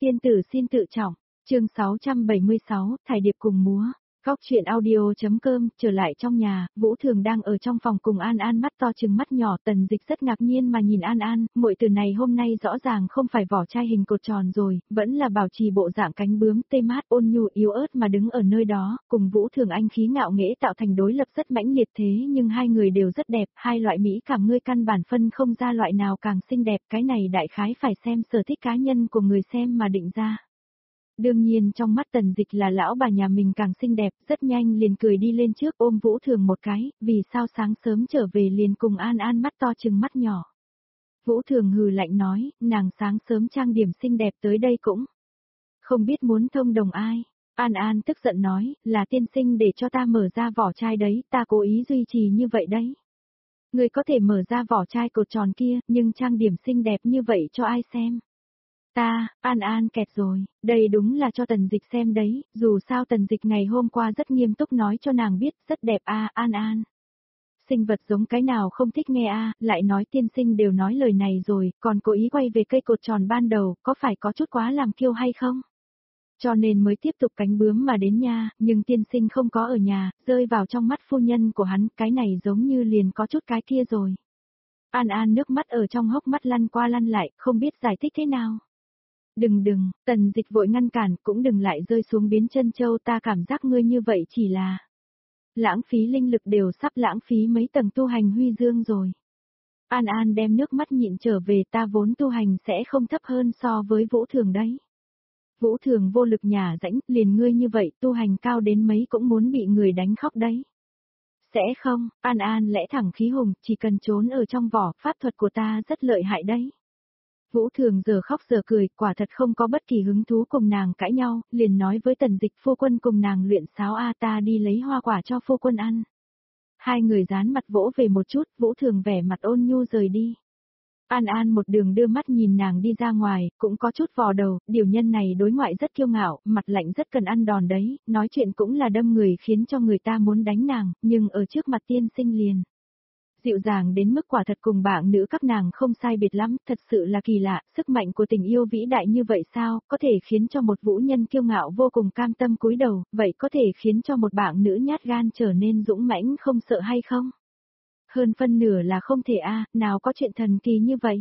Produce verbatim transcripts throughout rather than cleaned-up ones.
Tiên tử xin tự trọng, chương sáu trăm bảy mươi sáu, thải điệp cùng múa. Góc chuyện audio.com, trở lại trong nhà, Vũ Thường đang ở trong phòng cùng An An mắt to trừng mắt nhỏ. Tần Dịch rất ngạc nhiên mà nhìn An An, muội từ này hôm nay rõ ràng không phải vỏ chai hình cột tròn rồi, vẫn là bảo trì bộ dạng cánh bướm tê mát ôn nhu yếu ớt mà đứng ở nơi đó, cùng Vũ Thường anh khí ngạo nghễ tạo thành đối lập rất mãnh liệt thế nhưng hai người đều rất đẹp, hai loại mỹ cảm ngươi căn bản phân không ra loại nào càng xinh đẹp, cái này đại khái phải xem sở thích cá nhân của người xem mà định ra. Đương nhiên trong mắt Tần Dịch là lão bà nhà mình càng xinh đẹp, rất nhanh liền cười đi lên trước ôm Vũ Thường một cái, vì sao sáng sớm trở về liền cùng An An mắt to trừng mắt nhỏ. Vũ Thường hừ lạnh nói, nàng sáng sớm trang điểm xinh đẹp tới đây cũng không biết muốn thông đồng ai. An An tức giận nói, là tiên sinh để cho ta mở ra vỏ chai đấy, ta cố ý duy trì như vậy đấy. Người có thể mở ra vỏ chai cột tròn kia, nhưng trang điểm xinh đẹp như vậy cho ai xem? Ta, An An kẹt rồi, đây đúng là cho Tần Dịch xem đấy, dù sao Tần Dịch ngày hôm qua rất nghiêm túc nói cho nàng biết, rất đẹp a à, An An. Sinh vật giống cái nào không thích nghe a à, lại nói tiên sinh đều nói lời này rồi, còn cố ý quay về cây cột tròn ban đầu, có phải có chút quá làm kiêu hay không? Cho nên mới tiếp tục cánh bướm mà đến nha, nhưng tiên sinh không có ở nhà, rơi vào trong mắt phu nhân của hắn, cái này giống như liền có chút cái kia rồi. An An nước mắt ở trong hốc mắt lăn qua lăn lại, không biết giải thích thế nào. Đừng đừng, Tần Dịch vội ngăn cản, cũng đừng lại rơi xuống biến chân châu, ta cảm giác ngươi như vậy chỉ là lãng phí linh lực, đều sắp lãng phí mấy tầng tu hành huy dương rồi. An An đem nước mắt nhịn trở về, ta vốn tu hành sẽ không thấp hơn so với Vũ Thường đấy. Vũ Thường vô lực nhả rãnh, liền ngươi như vậy tu hành cao đến mấy cũng muốn bị người đánh khóc đấy. Sẽ không, An An lẽ thẳng khí hùng, chỉ cần trốn ở trong vỏ, pháp thuật của ta rất lợi hại đấy. Vũ Thường giờ khóc giờ cười, quả thật không có bất kỳ hứng thú cùng nàng cãi nhau, liền nói với Tần Dịch phu quân cùng nàng luyện sáo a ta đi lấy hoa quả cho phu quân ăn. Hai người dán mặt vỗ về một chút, Vũ Thường vẻ mặt ôn nhu rời đi. An An một đường đưa mắt nhìn nàng đi ra ngoài, cũng có chút vò đầu, điều nhân này đối ngoại rất kiêu ngạo, mặt lạnh rất cần ăn đòn đấy, nói chuyện cũng là đâm người khiến cho người ta muốn đánh nàng, nhưng ở trước mặt tiên sinh liền dịu dàng đến mức quả thật cùng bạn nữ các nàng không sai biệt lắm, thật sự là kỳ lạ, sức mạnh của tình yêu vĩ đại như vậy sao, có thể khiến cho một vũ nhân kiêu ngạo vô cùng cam tâm cúi đầu, vậy có thể khiến cho một bạn nữ nhát gan trở nên dũng mãnh không sợ hay không? Hơn phân nửa là không thể a, nào có chuyện thần kỳ như vậy.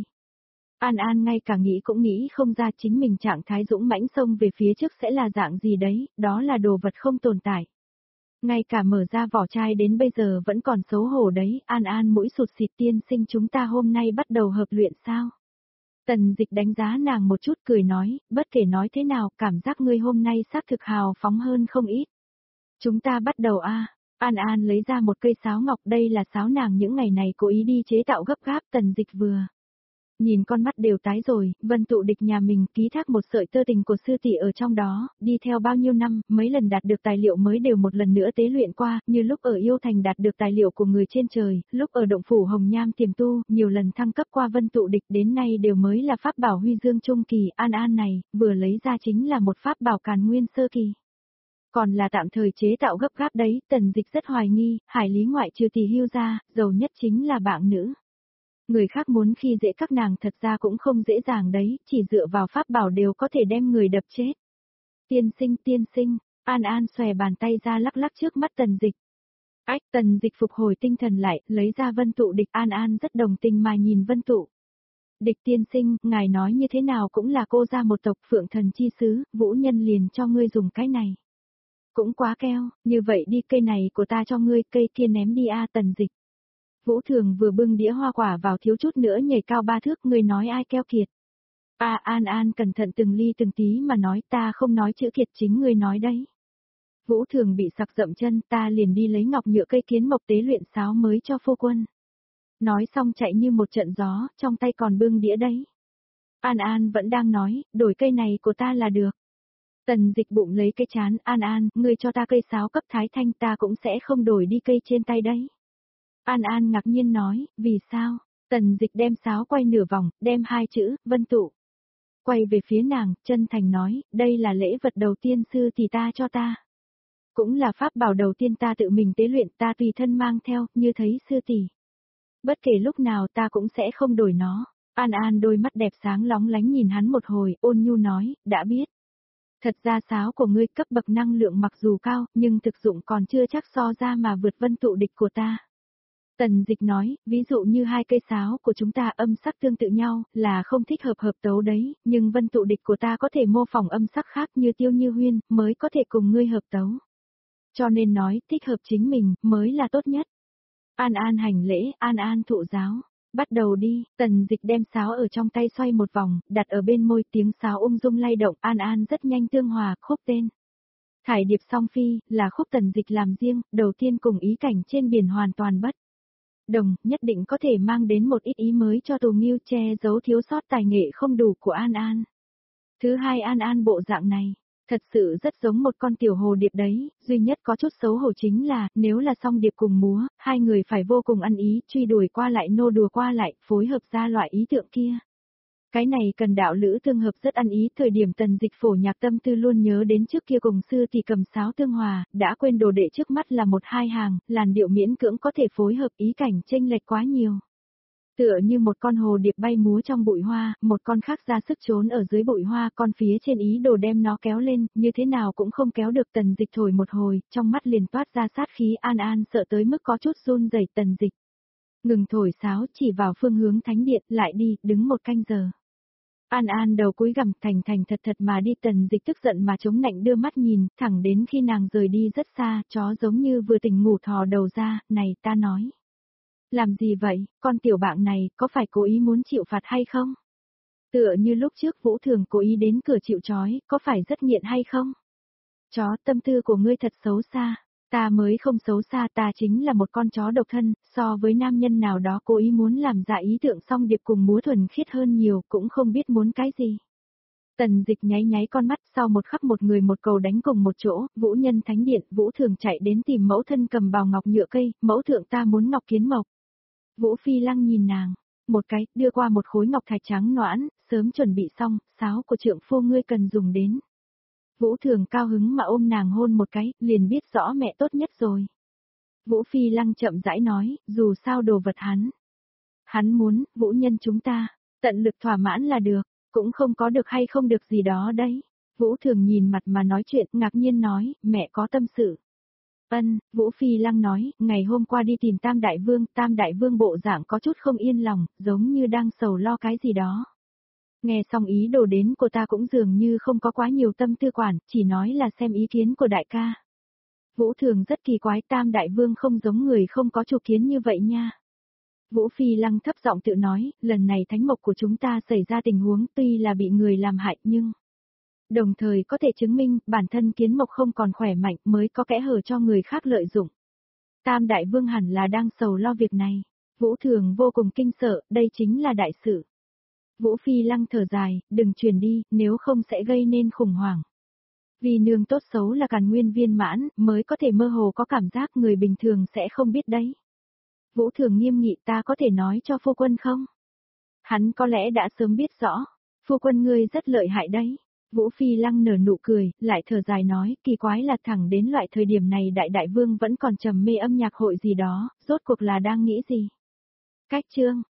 An An ngay cả nghĩ cũng nghĩ không ra chính mình trạng thái dũng mãnh xông về phía trước sẽ là dạng gì đấy, đó là đồ vật không tồn tại. Ngay cả mở ra vỏ chai đến bây giờ vẫn còn xấu hổ đấy, An An mũi sụt xịt, tiên sinh chúng ta hôm nay bắt đầu hợp luyện sao? Tần Dịch đánh giá nàng một chút cười nói, bất kể nói thế nào, cảm giác ngươi hôm nay xác thực hào phóng hơn không ít. Chúng ta bắt đầu a. An An lấy ra một cây sáo ngọc, đây là sáo nàng những ngày này cố ý đi chế tạo gấp gáp. Tần Dịch vừa nhìn con mắt đều tái rồi, Vân Tụ Địch nhà mình ký thác một sợi tơ tình của sư tỷ ở trong đó, đi theo bao nhiêu năm, mấy lần đạt được tài liệu mới đều một lần nữa tế luyện qua, như lúc ở Yêu Thành đạt được tài liệu của người trên trời, lúc ở động phủ Hồng Nham tiềm tu, nhiều lần thăng cấp qua Vân Tụ Địch, đến nay đều mới là pháp bảo huy dương trung kỳ. An An này, vừa lấy ra chính là một pháp bảo càn nguyên sơ kỳ. Còn là tạm thời chế tạo gấp gáp đấy, Tần Dịch rất hoài nghi, hải lý ngoại trừ tỷ hưu ra, giàu nhất chính là bạn nữ. Người khác muốn khi dễ các nàng thật ra cũng không dễ dàng đấy, chỉ dựa vào pháp bảo đều có thể đem người đập chết. Tiên sinh tiên sinh, An An xòe bàn tay ra lắc lắc trước mắt Tần Dịch. Ách, Tần Dịch phục hồi tinh thần lại, lấy ra Vân Tụ Địch. An An rất đồng tình mà nhìn Vân Tụ Địch tiên sinh, ngài nói như thế nào cũng là cô ra một tộc phượng thần chi sứ, vũ nhân liền cho ngươi dùng cái này. Cũng quá keo, như vậy đi, cây này của ta cho ngươi, cây kia ném đi a. Tần Dịch. Vũ Thường vừa bưng đĩa hoa quả vào thiếu chút nữa nhảy cao ba thước, ngươi nói ai keo kiệt. A An An cẩn thận từng ly từng tí mà nói, ta không nói chữ kiệt, chính ngươi nói đấy. Vũ Thường bị sặc dậm chân, ta liền đi lấy ngọc nhựa cây kiến mộc tế luyện sáo mới cho phu quân. Nói xong chạy như một trận gió, trong tay còn bưng đĩa đấy. An An vẫn đang nói, đổi cây này của ta là được. Tần Dịch bụng lấy cái chán, An An, ngươi cho ta cây sáo cấp thái thanh, ta cũng sẽ không đổi đi cây trên tay đấy. An An ngạc nhiên nói, vì sao? Tần Dịch đem sáo quay nửa vòng, đem hai chữ, Vân Tụ quay về phía nàng, chân thành nói, đây là lễ vật đầu tiên sư tỷ ta cho ta. Cũng là pháp bảo đầu tiên ta tự mình tế luyện, ta tùy thân mang theo, như thấy sư tỷ. Bất kể lúc nào ta cũng sẽ không đổi nó. An An đôi mắt đẹp sáng lóng lánh nhìn hắn một hồi, ôn nhu nói, đã biết. Thật ra sáo của ngươi cấp bậc năng lượng mặc dù cao, nhưng thực dụng còn chưa chắc so ra mà vượt vân tụ địch của ta. Tần Dịch nói, ví dụ như hai cây sáo của chúng ta âm sắc tương tự nhau, là không thích hợp hợp tấu đấy, nhưng vân tụ địch của ta có thể mô phỏng âm sắc khác như tiêu như huyên, mới có thể cùng ngươi hợp tấu. Cho nên nói, thích hợp chính mình, mới là tốt nhất. An An hành lễ, An An thụ giáo. Bắt đầu đi, Tần Dịch đem sáo ở trong tay xoay một vòng, đặt ở bên môi, tiếng sáo ung dung lay động, An An rất nhanh tương hòa, khúc tên. Thải điệp song phi, là khúc Tần Dịch làm riêng, đầu tiên cùng ý cảnh trên biển hoàn toàn bất đồng, nhất định có thể mang đến một ít ý mới cho Tù Nghiêu, che giấu thiếu sót tài nghệ không đủ của An An. Thứ hai, An An bộ dạng này, thật sự rất giống một con tiểu hồ điệp đấy, duy nhất có chút xấu hổ chính là, nếu là song điệp cùng múa, hai người phải vô cùng ăn ý, truy đuổi qua lại nô đùa qua lại, phối hợp ra loại ý tượng kia. Cái này cần đạo lữ tương hợp rất ăn ý, thời điểm Tần Dịch phổ nhạc tâm tư luôn nhớ đến trước kia cùng sư thì cầm sáo tương hòa, đã quên đồ đệ trước mắt là một hai hàng, làn điệu miễn cưỡng có thể phối hợp ý cảnh chênh lệch quá nhiều. Tựa như một con hồ điệp bay múa trong bụi hoa, một con khác ra sức trốn ở dưới bụi hoa, con phía trên ý đồ đem nó kéo lên, như thế nào cũng không kéo được. Tần Dịch thổi một hồi, trong mắt liền toát ra sát khí. An An sợ tới mức có chút run rẩy. Tần Dịch ngừng thổi sáo, chỉ vào phương hướng thánh điện, lại đi, đứng một canh giờ. An An đầu cúi gằm, thành thành thật thật mà đi. Tần Dịch tức giận mà chống nạnh đưa mắt nhìn, thẳng đến khi nàng rời đi rất xa, chó giống như vừa tỉnh ngủ thò đầu ra, này ta nói. Làm gì vậy, con tiểu bạn này, có phải cố ý muốn chịu phạt hay không? Tựa như lúc trước Vũ Thường cố ý đến cửa chịu trói, có phải rất nghiện hay không? Chó, tâm tư của ngươi thật xấu xa, ta mới không xấu xa, ta chính là một con chó độc thân, so với nam nhân nào đó cố ý muốn làm giả ý tượng song điệp cùng múa thuần khiết hơn nhiều, cũng không biết muốn cái gì. Tần Dịch nháy nháy con mắt, sau một khắc một người một cầu đánh cùng một chỗ, Vũ Nhân Thánh Điện, Vũ Thường chạy đến tìm mẫu thân cầm bào ngọc nhựa cây, mẫu thượng ta muốn ngọc kiến mộc. Vũ Phi Lăng nhìn nàng, một cái, đưa qua một khối ngọc thạch trắng noãn, sớm chuẩn bị xong, sáo của trượng phu ngươi cần dùng đến. Vũ Thường cao hứng mà ôm nàng hôn một cái, liền biết rõ mẹ tốt nhất rồi. Vũ Phi Lăng chậm rãi nói, dù sao đồ vật hắn. Hắn muốn, Vũ Nhân chúng ta, tận lực thỏa mãn là được, cũng không có được hay không được gì đó đấy. Vũ Thường nhìn mặt mà nói chuyện, ngạc nhiên nói, mẹ có tâm sự. Ân, Vũ Phi Lăng nói, ngày hôm qua đi tìm Tam Đại Vương, Tam Đại Vương bộ dạng có chút không yên lòng, giống như đang sầu lo cái gì đó. Nghe xong ý đồ đến của ta cũng dường như không có quá nhiều tâm tư quản, chỉ nói là xem ý kiến của đại ca. Vũ Thường rất kỳ quái, Tam Đại Vương không giống người không có chủ kiến như vậy nha. Vũ Phi Lăng thấp giọng tự nói, lần này thánh mộc của chúng ta xảy ra tình huống tuy là bị người làm hại nhưng đồng thời có thể chứng minh bản thân kiến mộc không còn khỏe mạnh mới có kẽ hở cho người khác lợi dụng. Tam Đại Vương hẳn là đang sầu lo việc này. Vũ Thường vô cùng kinh sợ, đây chính là đại sự. Vũ Phi Lăng thở dài, đừng truyền đi, nếu không sẽ gây nên khủng hoảng. Vì nương tốt xấu là càn nguyên viên mãn, mới có thể mơ hồ có cảm giác người bình thường sẽ không biết đấy. Vũ Thường nghiêm nghị, ta có thể nói cho phu quân không? Hắn có lẽ đã sớm biết rõ, phu quân ngươi rất lợi hại đấy. Vũ Phi Lăng nở nụ cười, lại thở dài nói, kỳ quái là thẳng đến loại thời điểm này Đại Đại Vương vẫn còn trầm mê âm nhạc hội gì đó, rốt cuộc là đang nghĩ gì? Cách chương